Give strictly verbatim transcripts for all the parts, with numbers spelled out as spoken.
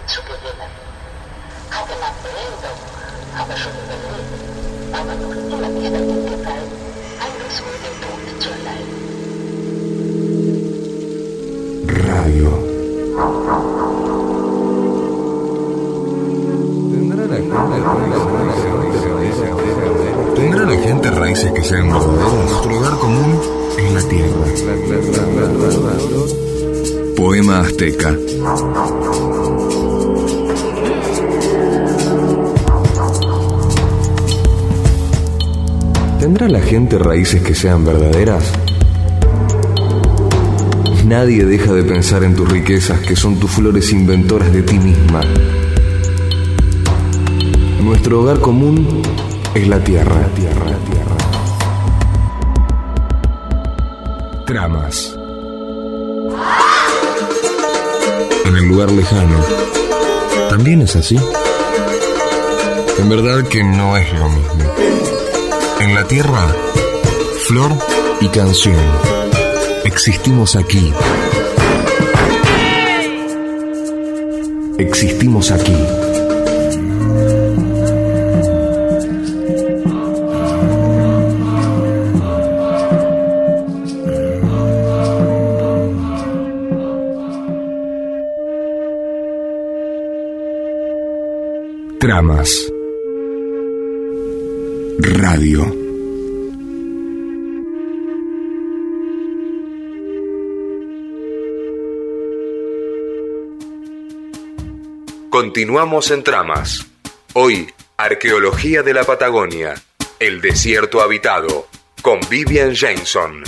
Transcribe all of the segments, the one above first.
出给你们。他的那不认得我，他们说你们累，他们都听了别的电台，还有所谓的独立转来。 Radio. ¿Tendrá la gente raíces que sean verdaderas? Nuestro hogar común es la tierra. Poema azteca. ¿Tendrá la gente raíces que sean verdaderas? Nadie deja de pensar en tus riquezas, que son tus flores inventoras de ti misma. Nuestro hogar común es la tierra. La tierra, la tierra. Tramas. En el lugar lejano, ¿también es así? En verdad que no es lo mismo. En la tierra, flor y canción. Existimos aquí. Existimos aquí. Tramas. Radio. Continuamos en Tramas. Hoy, Arqueología de la Patagonia, el desierto habitado, con Vivian Jameson.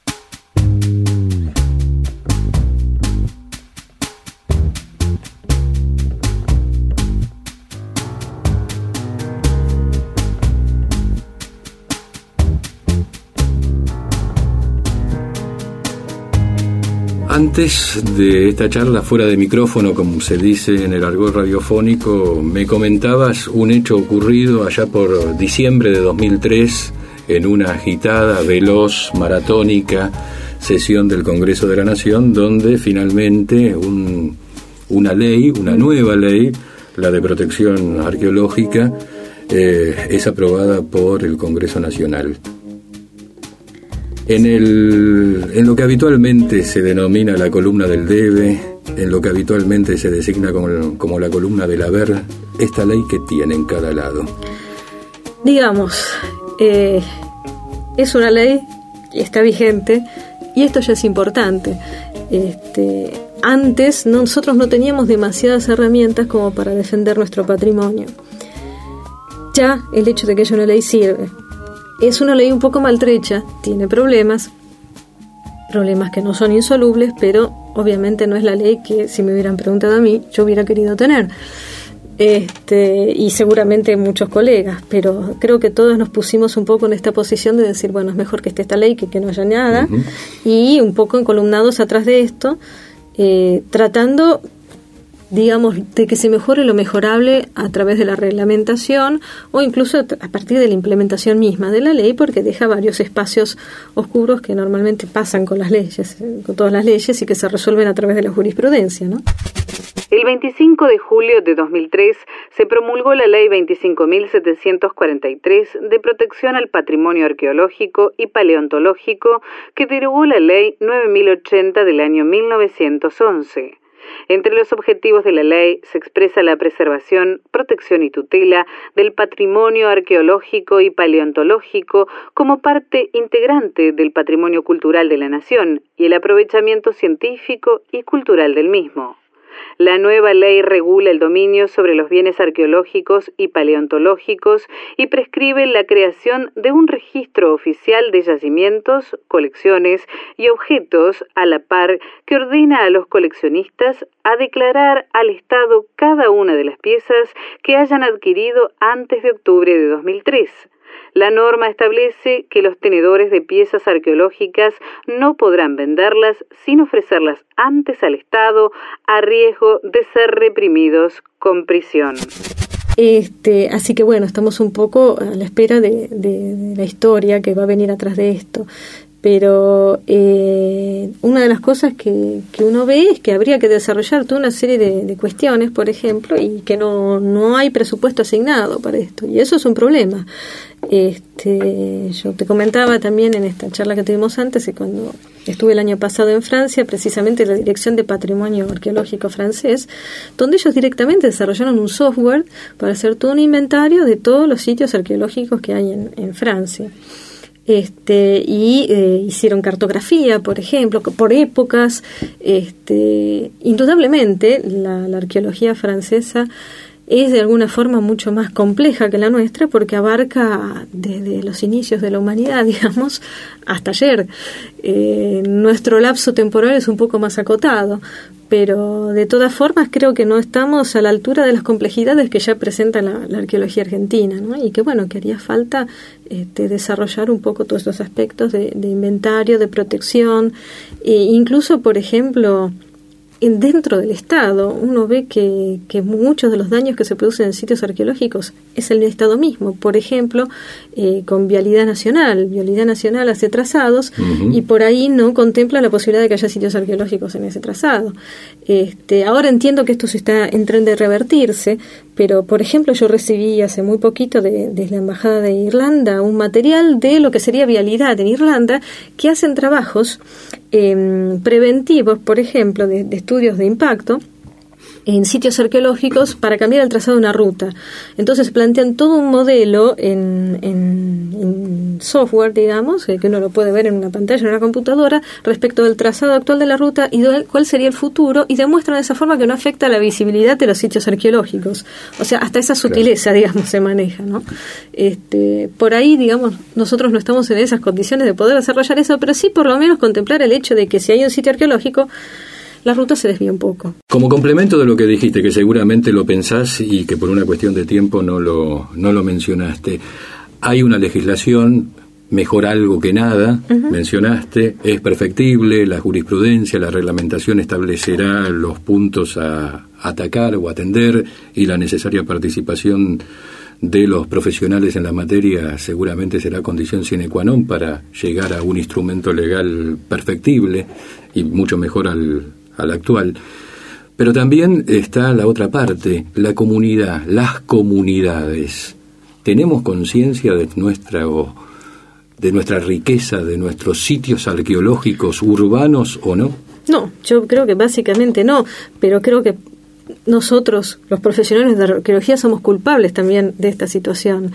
Antes de esta charla, fuera de micrófono, como se dice en el argot radiofónico, me comentabas un hecho ocurrido allá por diciembre de dos mil tres en una agitada, veloz, maratónica sesión del Congreso de la Nación, donde finalmente un, una ley, una nueva ley, la de protección arqueológica, eh, es aprobada por el Congreso Nacional. En, el, en lo que habitualmente se denomina la columna del debe, en lo que habitualmente se designa como, como la columna del haber, esta ley que tiene en cada lado. Digamos, eh, es una ley y está vigente, y esto ya es importante. Este, antes nosotros no teníamos demasiadas herramientas como para defender nuestro patrimonio. Ya el hecho de que haya una ley sirve. Es una ley un poco maltrecha, tiene problemas, problemas que no son insolubles, pero obviamente no es la ley que, si me hubieran preguntado a mí, yo hubiera querido tener. Este, y seguramente muchos colegas, pero creo que todos nos pusimos un poco en esta posición de decir, bueno, es mejor que esté esta ley que que no haya nada, uh-huh. Y un poco encolumnados atrás de esto, eh, tratando, digamos, de que se mejore lo mejorable a través de la reglamentación o incluso a partir de la implementación misma de la ley, porque deja varios espacios oscuros que normalmente pasan con las leyes, con todas las leyes, y que se resuelven a través de la jurisprudencia, ¿no? El veinticinco de julio de dos mil tres se promulgó la Ley veinticinco mil setecientos cuarenta y tres de protección al patrimonio arqueológico y paleontológico, que derogó la Ley nueve mil ochenta del año mil novecientos once. Entre los objetivos de la ley se expresa la preservación, protección y tutela del patrimonio arqueológico y paleontológico como parte integrante del patrimonio cultural de la nación y el aprovechamiento científico y cultural del mismo. La nueva ley regula el dominio sobre los bienes arqueológicos y paleontológicos y prescribe la creación de un registro oficial de yacimientos, colecciones y objetos a la par que ordena a los coleccionistas a declarar al Estado cada una de las piezas que hayan adquirido antes de octubre de dos mil tres. La norma establece que los tenedores de piezas arqueológicas no podrán venderlas sin ofrecerlas antes al Estado, a riesgo de ser reprimidos con prisión. Este, así que bueno, estamos un poco a la espera de, de, de la historia que va a venir atrás de esto. pero eh, una de las cosas que, que uno ve es que habría que desarrollar toda una serie de, de cuestiones, por ejemplo, y que no, no hay presupuesto asignado para esto, y eso es un problema. Este, yo te comentaba también en esta charla que tuvimos antes, que cuando estuve el año pasado en Francia, precisamente la Dirección de Patrimonio Arqueológico francés, donde ellos directamente desarrollaron un software para hacer todo un inventario de todos los sitios arqueológicos que hay en, en Francia. Este, y eh, hicieron cartografía, por ejemplo, por épocas. Este, indudablemente la, la arqueología francesa es de alguna forma mucho más compleja que la nuestra, porque abarca desde los inicios de la humanidad, digamos, hasta ayer. Eh, nuestro lapso temporal es un poco más acotado, pero de todas formas creo que no estamos a la altura de las complejidades que ya presenta la, la arqueología argentina, ¿no? Y que bueno, que haría falta este, desarrollar un poco todos estos aspectos de, de inventario, de protección, e incluso, por ejemplo, dentro del Estado uno ve que, que muchos de los daños que se producen en sitios arqueológicos es el Estado mismo. Por ejemplo, eh, con Vialidad Nacional. Vialidad Nacional hace trazados uh-huh. y por ahí no contempla la posibilidad de que haya sitios arqueológicos en ese trazado. Este, ahora entiendo que esto se está en tren de revertirse, pero por ejemplo yo recibí hace muy poquito de, de la Embajada de Irlanda un material de lo que sería vialidad en Irlanda, que hacen trabajos eh, preventivos, por ejemplo, de, de estudios de impacto en sitios arqueológicos para cambiar el trazado de una ruta. Entonces plantean todo un modelo en, en, en software, digamos, que uno lo puede ver en una pantalla, en una computadora, respecto del trazado actual de la ruta y de cuál sería el futuro, y demuestran de esa forma que no afecta la visibilidad de los sitios arqueológicos. O sea, hasta esa sutileza, claro, digamos, se maneja, ¿no? Este, por ahí, digamos, nosotros no estamos en esas condiciones de poder desarrollar eso, pero sí por lo menos contemplar el hecho de que si hay un sitio arqueológico, la ruta se desvía un poco. Como complemento de lo que dijiste, que seguramente lo pensás y que por una cuestión de tiempo no lo, no lo mencionaste, hay una legislación, mejor algo que nada, uh-huh. mencionaste, es perfectible, la jurisprudencia, la reglamentación establecerá los puntos a atacar o atender, y la necesaria participación de los profesionales en la materia seguramente será condición sine qua non para llegar a un instrumento legal perfectible y mucho mejor al al actual. Pero también está la otra parte, la comunidad, las comunidades. ¿Tenemos conciencia de nuestra, de nuestra riqueza, de nuestros sitios arqueológicos urbanos o no? No, yo creo que básicamente no, pero creo que nosotros, los profesionales de arqueología, somos culpables también de esta situación.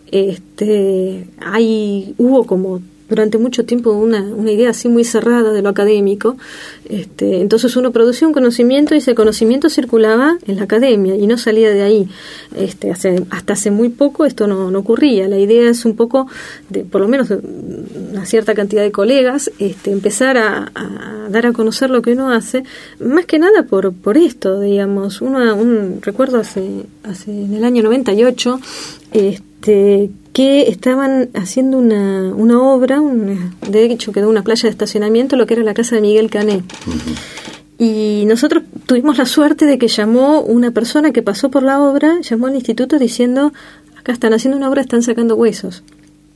Este, hay, hubo como durante mucho tiempo una, una idea así muy cerrada de lo académico. Este, entonces uno producía un conocimiento y ese conocimiento circulaba en la academia y no salía de ahí. Este, hace, hasta hace muy poco esto no, no ocurría. La idea es un poco, de por lo menos de una cierta cantidad de colegas, este, empezar a, a dar a conocer lo que uno hace, más que nada por, por esto, digamos. Uno, un, recuerdo hace, hace en el año noventa y ocho, este, que estaban haciendo una, una obra, una, de hecho quedó una playa de estacionamiento, lo que era la casa de Miguel Cané. Uh-huh. Y nosotros tuvimos la suerte de que llamó una persona que pasó por la obra, llamó al instituto diciendo, acá están haciendo una obra, están sacando huesos.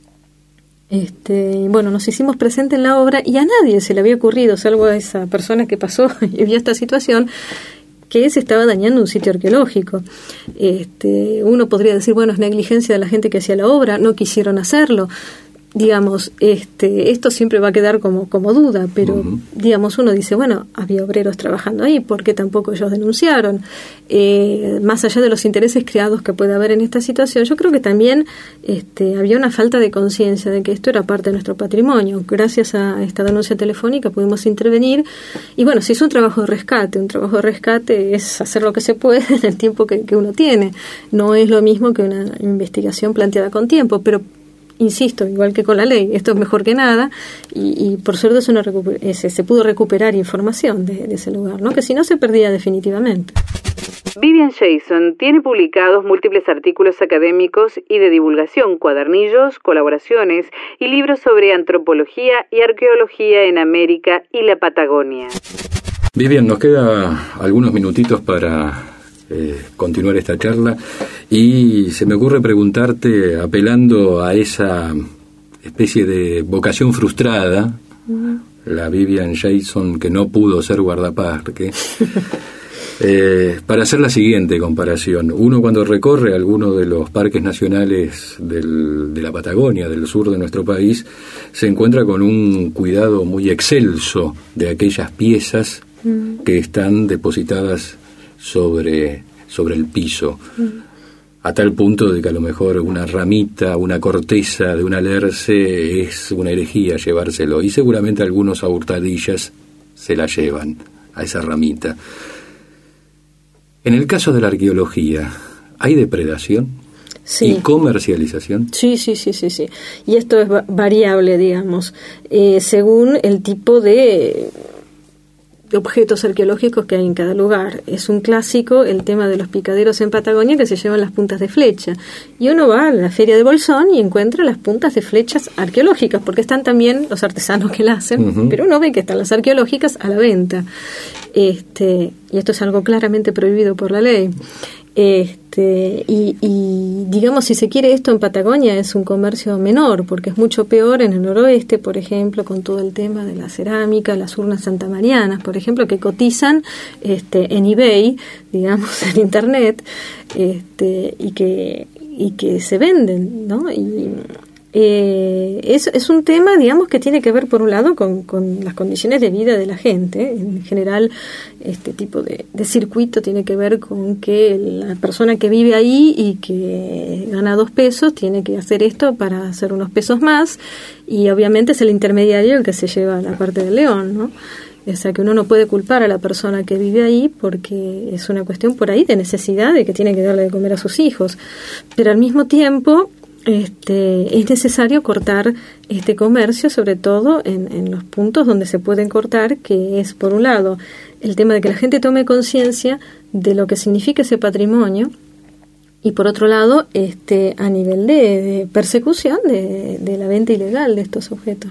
Este, bueno, nos hicimos presentes en la obra y a nadie se le había ocurrido, salvo a esa persona que pasó y vio esta situación, que se estaba dañando un sitio arqueológico. Este, uno podría decir, bueno, es negligencia de la gente que hacía la obra, no quisieron hacerlo. Digamos, este, esto siempre va a quedar como, como duda, pero uh-huh. digamos, uno dice, bueno, había obreros trabajando ahí, ¿por qué tampoco ellos denunciaron? Eh, más allá de los intereses creados que puede haber en esta situación, yo creo que también este, había una falta de conciencia de que esto era parte de nuestro patrimonio. Gracias a esta denuncia telefónica pudimos intervenir y bueno, se hizo un trabajo de rescate. Un trabajo de rescate es hacer lo que se puede en el tiempo que, que uno tiene. No es lo mismo que una investigación planteada con tiempo, pero insisto, igual que con la ley, esto es mejor que nada y, y por suerte se, recuper- se, se pudo recuperar información de, de ese lugar, ¿no? Que si no se perdía definitivamente. Vivian Jason tiene publicados múltiples artículos académicos y de divulgación, cuadernillos, colaboraciones y libros sobre antropología y arqueología en América y la Patagonia. Vivian, nos queda algunos minutitos para Eh, continuar esta charla y se me ocurre preguntarte, apelando a esa especie de vocación frustrada, uh-huh. la Vivian Jason que no pudo ser guardaparque, eh, para hacer la siguiente comparación. Uno cuando recorre alguno de los parques nacionales del, de la Patagonia, del sur de nuestro país, se encuentra con un cuidado muy excelso de aquellas piezas uh-huh. que están depositadas sobre, sobre el piso. Uh-huh. A tal punto de que a lo mejor una ramita, una corteza de un alerce es una herejía llevárselo. Y seguramente algunos a hurtadillas se la llevan, a esa ramita. En el caso de la arqueología, ¿hay depredación? Sí. ¿Y comercialización? Sí, sí, sí, sí, sí. Y esto es va- variable, digamos, eh, según el tipo de... objetos arqueológicos que hay en cada lugar. Es un clásico el tema de los picaderos en Patagonia que se llevan las puntas de flecha. Y uno va a la feria de Bolsón y encuentra las puntas de flechas arqueológicas, porque están también los artesanos que las hacen, uh-huh. pero uno ve que están las arqueológicas a la venta. Este, y esto es algo claramente prohibido por la ley. Este, y, y digamos, si se quiere, esto en Patagonia es un comercio menor, porque es mucho peor en el noroeste, por ejemplo, con todo el tema de la cerámica, las urnas santamarianas, por ejemplo, que cotizan este, en eBay, digamos, en internet, este, y que y que se venden, ¿no? Y eh, es, es un tema, digamos, que tiene que ver, por un lado, con, con las condiciones de vida de la gente. En general, este tipo de, de circuito tiene que ver con que la persona que vive ahí y que gana dos pesos tiene que hacer esto para hacer unos pesos más, y obviamente es el intermediario el que se lleva la parte del león, ¿no? O sea que uno no puede culpar a la persona que vive ahí porque es una cuestión por ahí de necesidad, de que tiene que darle de comer a sus hijos. Pero al mismo tiempo este, es necesario cortar este comercio, sobre todo en, en los puntos donde se pueden cortar, que es, por un lado, el tema de que la gente tome conciencia de lo que significa ese patrimonio, y por otro lado, este, a nivel de, de persecución de, de la venta ilegal de estos objetos.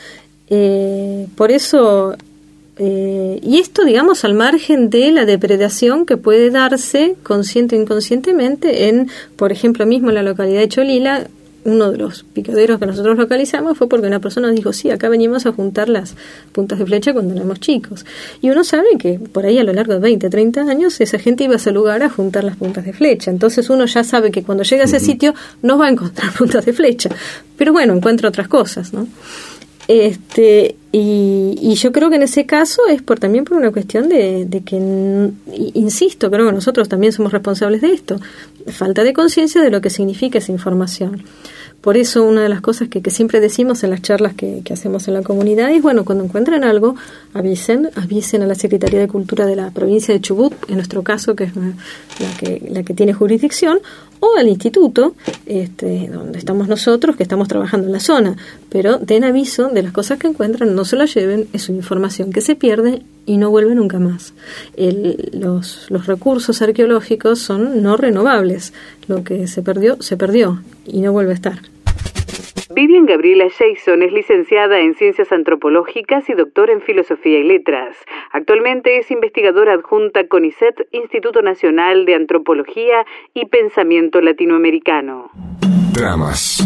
Eh, por eso... Eh, y esto, digamos, al margen de la depredación que puede darse consciente o inconscientemente en, por ejemplo, mismo en la localidad de Cholila, uno de los picaderos que nosotros localizamos fue porque una persona dijo, sí, acá venimos a juntar las puntas de flecha cuando éramos chicos. Y uno sabe que por ahí a lo largo de veinte, treinta años esa gente iba a ese lugar a juntar las puntas de flecha. Entonces uno ya sabe que cuando llega a ese uh-huh. sitio no va a encontrar puntas de flecha. Pero bueno, encuentra otras cosas, ¿no? Este, y, y yo creo que en ese caso es por también por una cuestión de, de que, insisto, creo que nosotros también somos responsables de esto, falta de conciencia de lo que significa esa información. Por eso una de las cosas que, que siempre decimos en las charlas que, que hacemos en la comunidad es, bueno, cuando encuentren algo, avisen, avisen a la Secretaría de Cultura de la provincia de Chubut, en nuestro caso, que es la, la, que, la que tiene jurisdicción, o al instituto, este, donde estamos nosotros, que estamos trabajando en la zona, pero den aviso de las cosas que encuentran, no se las lleven, es una información que se pierde y no vuelve nunca más. El, los, los recursos arqueológicos son no renovables, lo que se perdió, se perdió y no vuelve a estar. Vivian Gabriela Jason es licenciada en Ciencias Antropológicas y doctora en Filosofía y Letras. Actualmente es investigadora adjunta CONICET, Instituto Nacional de Antropología y Pensamiento Latinoamericano. Tramas.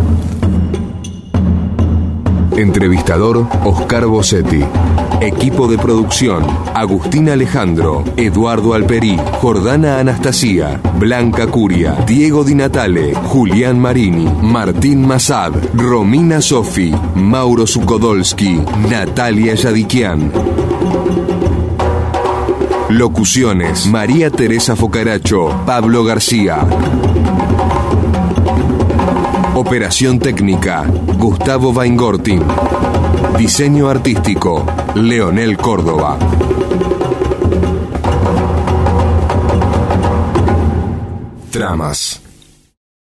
Entrevistador Oscar Bossetti. Equipo de producción: Agustín Alejandro, Eduardo Alperí, Jordana Anastasia, Blanca Curia, Diego Di Natale, Julián Marini, Martín Massad, Romina Sofi, Mauro Sukodolski, Natalia Yadikian. Locuciones: María Teresa Focaracho, Pablo García. Operación técnica: Gustavo Weingortin. Diseño artístico: Leonel Córdoba. Tramas.